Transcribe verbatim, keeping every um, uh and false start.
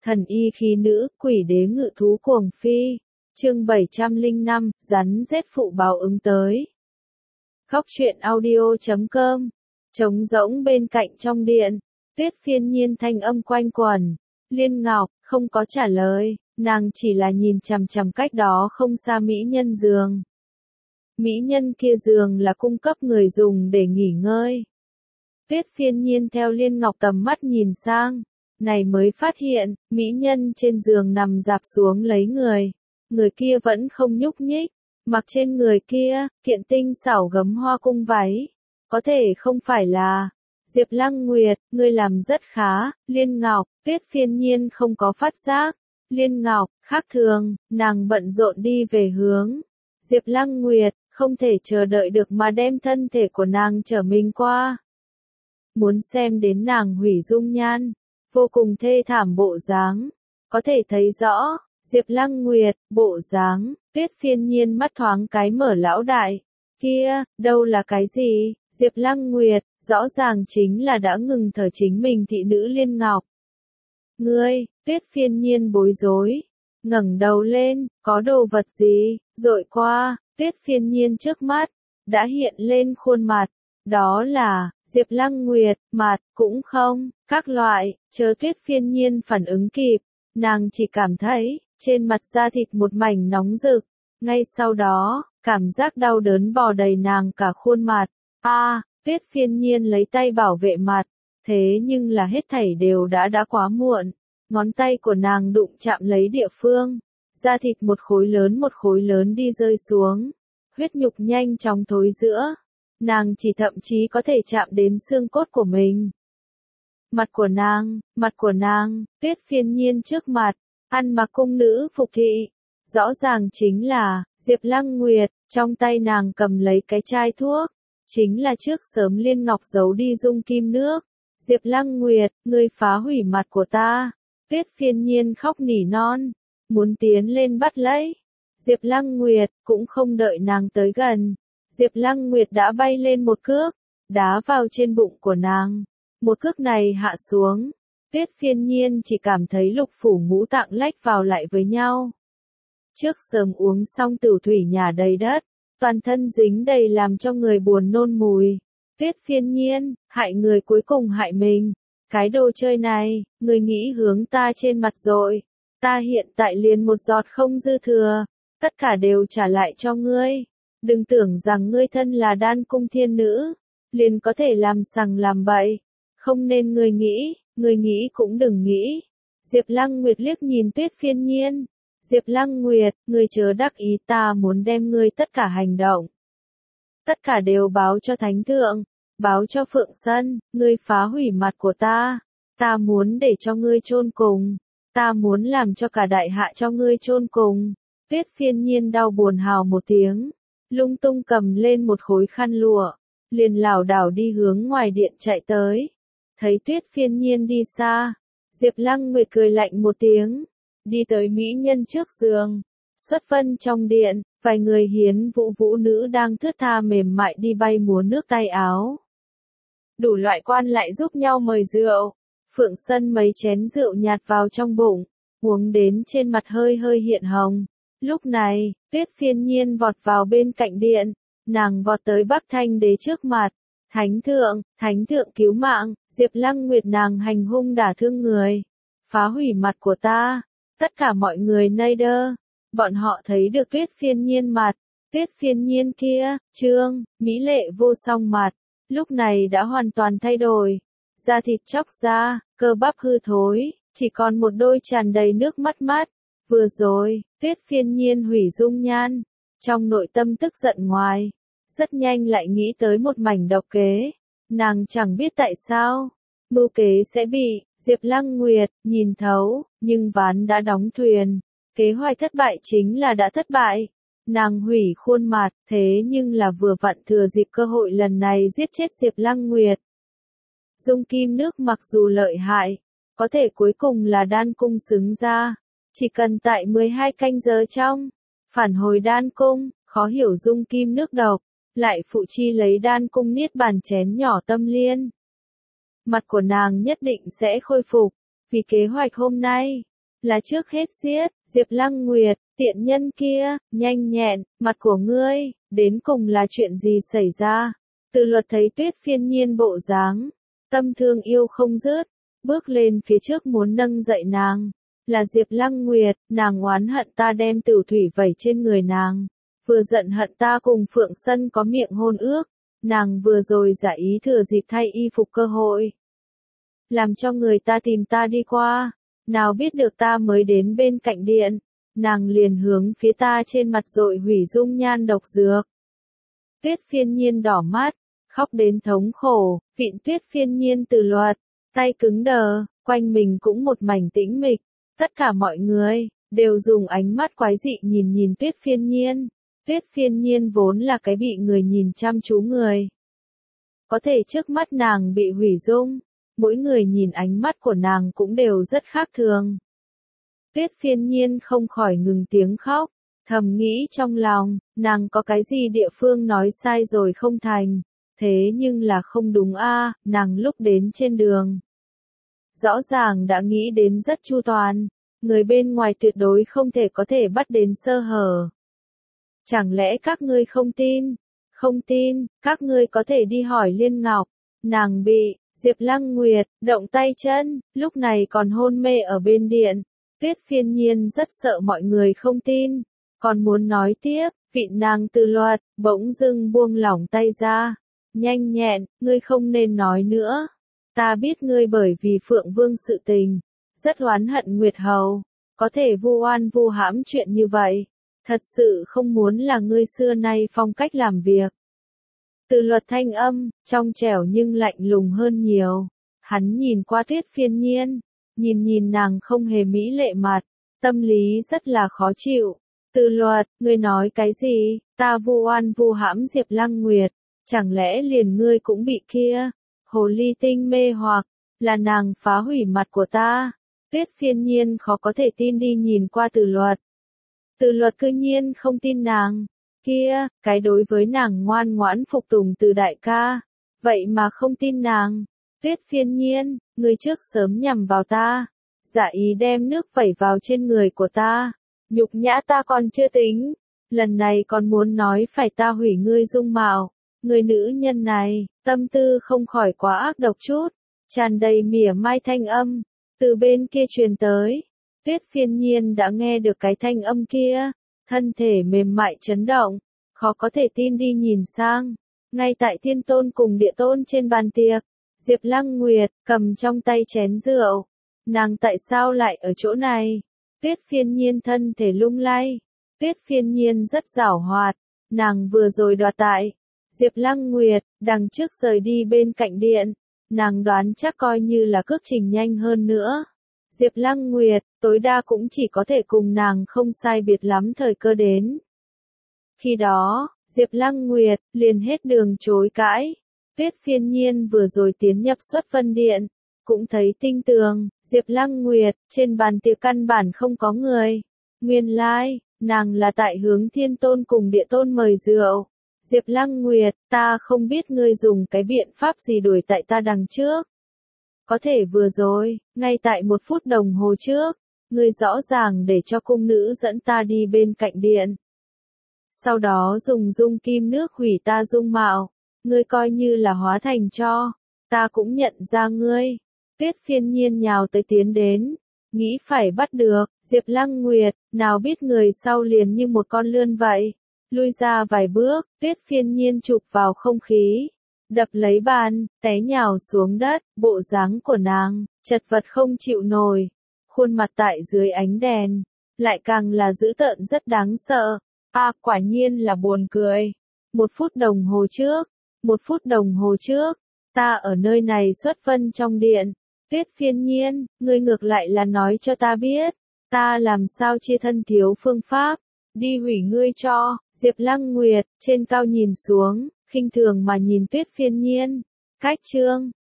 Thần y khí nữ, quỷ đế ngự thú cuồng phi. Chương bảy trăm lẻ năm, rắn rết phụ báo ứng tới. Góc truyện audio chấm com. Trống rỗng bên cạnh trong điện, Tuyết Phiên Nhiên thanh âm quanh quẩn. Liên Ngọc không có trả lời, nàng chỉ là nhìn chằm chằm cách đó không xa mỹ nhân giường. Mỹ nhân kia giường là cung cấp người dùng để nghỉ ngơi. Tuyết Phiên Nhiên theo Liên Ngọc tầm mắt nhìn sang, này mới phát hiện, mỹ nhân trên giường nằm dạp xuống lấy người. Người kia vẫn không nhúc nhích, mặc trên người kia, kiện tinh xảo gấm hoa cung váy. Có thể không phải là Diệp Lăng Nguyệt, ngươi làm rất khá. Liên Ngọc, Tuyết Phiên Nhiên không có phát giác. Liên Ngọc, khác thường, nàng bận rộn đi về hướng Diệp Lăng Nguyệt, không thể chờ đợi được mà đem thân thể của nàng trở mình qua. Muốn xem đến nàng hủy dung nhan, vô cùng thê thảm bộ dáng, có thể thấy rõ, Diệp Lăng Nguyệt, bộ dáng, Tuyết Phiên Nhiên mắt thoáng cái mở lão đại. Kia, đâu là cái gì? Diệp Lăng Nguyệt, rõ ràng chính là đã ngừng thở chính mình thị nữ Liên Ngọc. Ngươi, Tuyết Phiên Nhiên bối rối, ngẩng đầu lên, có đồ vật gì, dội qua, Tuyết Phiên Nhiên trước mắt, đã hiện lên khuôn mặt, đó là, Diệp Lăng Nguyệt, mặt, cũng không, các loại, chờ Tuyết Phiên Nhiên phản ứng kịp, nàng chỉ cảm thấy, trên mặt da thịt một mảnh nóng rực, ngay sau đó, cảm giác đau đớn bò đầy nàng cả khuôn mặt. A, à, Tuyết Phiên Nhiên lấy tay bảo vệ mặt, thế nhưng là hết thảy đều đã đã quá muộn. Ngón tay của nàng đụng chạm lấy địa phương, da thịt một khối lớn một khối lớn đi rơi xuống, huyết nhục nhanh chóng thối rữa, nàng chỉ thậm chí có thể chạm đến xương cốt của mình. Mặt của nàng, mặt của nàng, Tuyết Phiên Nhiên trước mặt, ăn mặc cung nữ phục thị, rõ ràng chính là Diệp Lăng Nguyệt, trong tay nàng cầm lấy cái chai thuốc, chính là trước sớm Liên Ngọc giấu đi dung kim nước. Diệp Lăng Nguyệt, ngươi phá hủy mặt của ta. Tuyết Phiên Nhiên khóc nỉ non, muốn tiến lên bắt lấy. Diệp Lăng Nguyệt cũng không đợi nàng tới gần. Diệp Lăng Nguyệt đã bay lên một cước, đá vào trên bụng của nàng. Một cước này hạ xuống, Tuyết Phiên Nhiên chỉ cảm thấy lục phủ ngũ tạng lách vào lại với nhau. Trước sớm uống xong tửu thủy nhà đầy đất, toàn thân dính đầy làm cho người buồn nôn mùi. Tuyết Phiên Nhiên, hại người cuối cùng hại mình. Cái đồ chơi này, người nghĩ hướng ta trên mặt rồi. Ta hiện tại liền một giọt không dư thừa. Tất cả đều trả lại cho ngươi. Đừng tưởng rằng ngươi thân là đan cung thiên nữ. Liền có thể làm sằng làm bậy. Không nên ngươi nghĩ, ngươi nghĩ cũng đừng nghĩ. Diệp Lăng Nguyệt liếc nhìn Tuyết Phiên Nhiên. Diệp Lăng Nguyệt, ngươi chớ đắc ý, ta muốn đem ngươi tất cả hành động. Tất cả đều báo cho Thánh Thượng. Báo cho Phượng Sân, ngươi phá hủy mặt của ta. Ta muốn để cho ngươi chôn cùng. Ta muốn làm cho cả đại hạ cho ngươi chôn cùng. Tuyết Phiên Nhiên đau buồn hào một tiếng. Lung tung cầm lên một khối khăn lụa. Liền lảo đảo đi hướng ngoài điện chạy tới. Thấy Tuyết Phiên Nhiên đi xa. Diệp Lăng Nguyệt cười lạnh một tiếng. Đi tới mỹ nhân trước giường. Xuất phân trong điện, vài người hiến vũ vũ nữ đang thướt tha mềm mại đi bay múa nước tay áo. Đủ loại quan lại giúp nhau mời rượu. Phượng Sân mấy chén rượu nhạt vào trong bụng, uống đến trên mặt hơi hơi hiện hồng. Lúc này, Tuyết Phiên Nhiên vọt vào bên cạnh điện, nàng vọt tới Bắc Thanh Đế trước mặt. Thánh thượng, thánh thượng cứu mạng, Diệp Lăng Nguyệt nàng hành hung đả thương người, phá hủy mặt của ta. Tất cả mọi người nơi đơ, bọn họ thấy được Tuyết Phiên Nhiên mặt, Tuyết Phiên Nhiên kia, trương, mỹ lệ vô song mặt. Lúc này đã hoàn toàn thay đổi, da thịt chóc ra, cơ bắp hư thối, chỉ còn một đôi tràn đầy nước mắt mắt. Vừa rồi, Tuyết Phiên Nhiên hủy dung nhan, trong nội tâm tức giận ngoài, rất nhanh lại nghĩ tới một mảnh độc kế. Nàng chẳng biết tại sao, mưu kế sẽ bị Diệp Lăng Nguyệt nhìn thấu, nhưng ván đã đóng thuyền, kế hoạch thất bại chính là đã thất bại. Nàng hủy khuôn mặt, thế nhưng là vừa vặn thừa dịp cơ hội lần này giết chết Diệp Lăng Nguyệt. Dung kim nước mặc dù lợi hại, có thể cuối cùng là đan cung xứng ra. Chỉ cần tại mười hai canh giờ trong, phản hồi đan cung, khó hiểu dung kim nước độc, lại phụ chi lấy đan cung niết bàn chén nhỏ tâm liên. Mặt của nàng nhất định sẽ khôi phục, vì kế hoạch hôm nay, là trước hết giết, Diệp Lăng Nguyệt, tiện nhân kia, nhanh nhẹn, mặt của ngươi, đến cùng là chuyện gì xảy ra? Từ Luật thấy Tuyết Phiên Nhiên bộ dáng, tâm thương yêu không dứt, bước lên phía trước muốn nâng dậy nàng. Là Diệp Lăng Nguyệt, nàng oán hận ta đem tửu thủy vẩy trên người nàng, vừa giận hận ta cùng Phượng Sân có miệng hôn ước, nàng vừa rồi giả ý thừa dịp thay y phục cơ hội, làm cho người ta tìm ta đi qua, nào biết được ta mới đến bên cạnh điện, nàng liền hướng phía ta trên mặt dội hủy dung nhan độc dược. Tuyết Phiên Nhiên đỏ mắt, khóc đến thống khổ, vịn Tuyết Phiên Nhiên Từ Luật, tay cứng đờ, quanh mình cũng một mảnh tĩnh mịch, tất cả mọi người đều dùng ánh mắt quái dị nhìn nhìn Tuyết Phiên Nhiên. Tuyết Phiên Nhiên vốn là cái bị người nhìn chăm chú người, có thể trước mắt nàng bị hủy dung, mỗi người nhìn ánh mắt của nàng cũng đều rất khác thường. Tuyết Phiên Nhiên không khỏi ngừng tiếng khóc, thầm nghĩ trong lòng, nàng có cái gì địa phương nói sai rồi không thành, thế nhưng là không đúng a, nàng lúc đến trên đường. Rõ ràng đã nghĩ đến rất chu toàn, người bên ngoài tuyệt đối không thể có thể bắt đến sơ hở. Chẳng lẽ các ngươi không tin? Không tin, các ngươi có thể đi hỏi Liên Ngọc, nàng bị Diệp Lăng Nguyệt động tay chân, lúc này còn hôn mê ở bên điện. Tuyết Phiên Nhiên rất sợ mọi người không tin, còn muốn nói tiếp, vịn nàng Từ Luật, bỗng dưng buông lỏng tay ra. Nhanh nhẹn, ngươi không nên nói nữa. Ta biết ngươi bởi vì Phượng Vương sự tình, rất oán hận Nguyệt Hầu, có thể vu oan vu hãm chuyện như vậy. Thật sự không muốn là ngươi xưa nay phong cách làm việc. Từ Luật thanh âm, trong trẻo nhưng lạnh lùng hơn nhiều. Hắn nhìn qua Tuyết Phiên Nhiên, nhìn nhìn nàng không hề mỹ lệ mặt, tâm lý rất là khó chịu. Từ Luật, ngươi nói cái gì, ta vu oan vu hãm Diệp Lăng Nguyệt, chẳng lẽ liền ngươi cũng bị kia, hồ ly tinh mê hoặc, là nàng phá hủy mặt của ta. Tuyết Phiên Nhiên khó có thể tin đi nhìn qua Từ Luật. Từ Luật cư nhiên không tin nàng, kia, cái đối với nàng ngoan ngoãn phục tùng từ đại ca, vậy mà không tin nàng. Tuyết Phiên Nhiên, ngươi trước sớm nhằm vào ta, giả ý đem nước vẩy vào trên người của ta, nhục nhã ta còn chưa tính, lần này còn muốn nói phải ta hủy ngươi dung mạo, người nữ nhân này, tâm tư không khỏi quá ác độc chút, tràn đầy mỉa mai thanh âm, từ bên kia truyền tới. Tuyết Phiên Nhiên đã nghe được cái thanh âm kia, thân thể mềm mại chấn động, khó có thể tin đi nhìn sang. Ngay tại Thiên Tôn cùng Địa Tôn trên bàn tiệc, Diệp Lăng Nguyệt cầm trong tay chén rượu. Nàng tại sao lại ở chỗ này? Tuyết Phiên Nhiên thân thể lung lay. Tuyết Phiên Nhiên rất giảo hoạt, nàng vừa rồi đoạt tại Diệp Lăng Nguyệt, đằng trước rời đi bên cạnh điện, nàng đoán chắc coi như là cước trình nhanh hơn nữa. Diệp Lăng Nguyệt, tối đa cũng chỉ có thể cùng nàng không sai biệt lắm thời cơ đến. Khi đó, Diệp Lăng Nguyệt liền hết đường chối cãi. Tuyết Phiên Nhiên vừa rồi tiến nhập Xuất Vân Điện, cũng thấy tinh tường, Diệp Lăng Nguyệt, trên bàn tiệc căn bản không có người. Nguyên lai, nàng là tại hướng Thiên Tôn cùng Địa Tôn mời rượu. Diệp Lăng Nguyệt, ta không biết ngươi dùng cái biện pháp gì đuổi tại ta đằng trước. Có thể vừa rồi, ngay tại một phút đồng hồ trước, ngươi rõ ràng để cho cung nữ dẫn ta đi bên cạnh điện. Sau đó dùng dung kim nước hủy ta dung mạo, ngươi coi như là hóa thành tro, ta cũng nhận ra ngươi. Tuyết Phiên Nhiên nhào tới tiến đến, nghĩ phải bắt được, Diệp Lăng Nguyệt, nào biết người sau liền như một con lươn vậy. Lui ra vài bước, Tuyết Phiên Nhiên chụp vào không khí, đập lấy bàn, té nhào xuống đất, bộ dáng của nàng, chật vật không chịu nổi, khuôn mặt tại dưới ánh đèn, lại càng là dữ tợn rất đáng sợ. A à, quả nhiên là buồn cười. Một phút đồng hồ trước, một phút đồng hồ trước, ta ở nơi này xuất vân trong điện. Tuyết Phiên Nhiên, ngươi ngược lại là nói cho ta biết, ta làm sao chia thân thiếu phương pháp, đi hủy ngươi cho. Diệp Lăng Nguyệt, trên cao nhìn xuống, khinh thường mà nhìn Tuyết Phiên Nhiên. Cách chương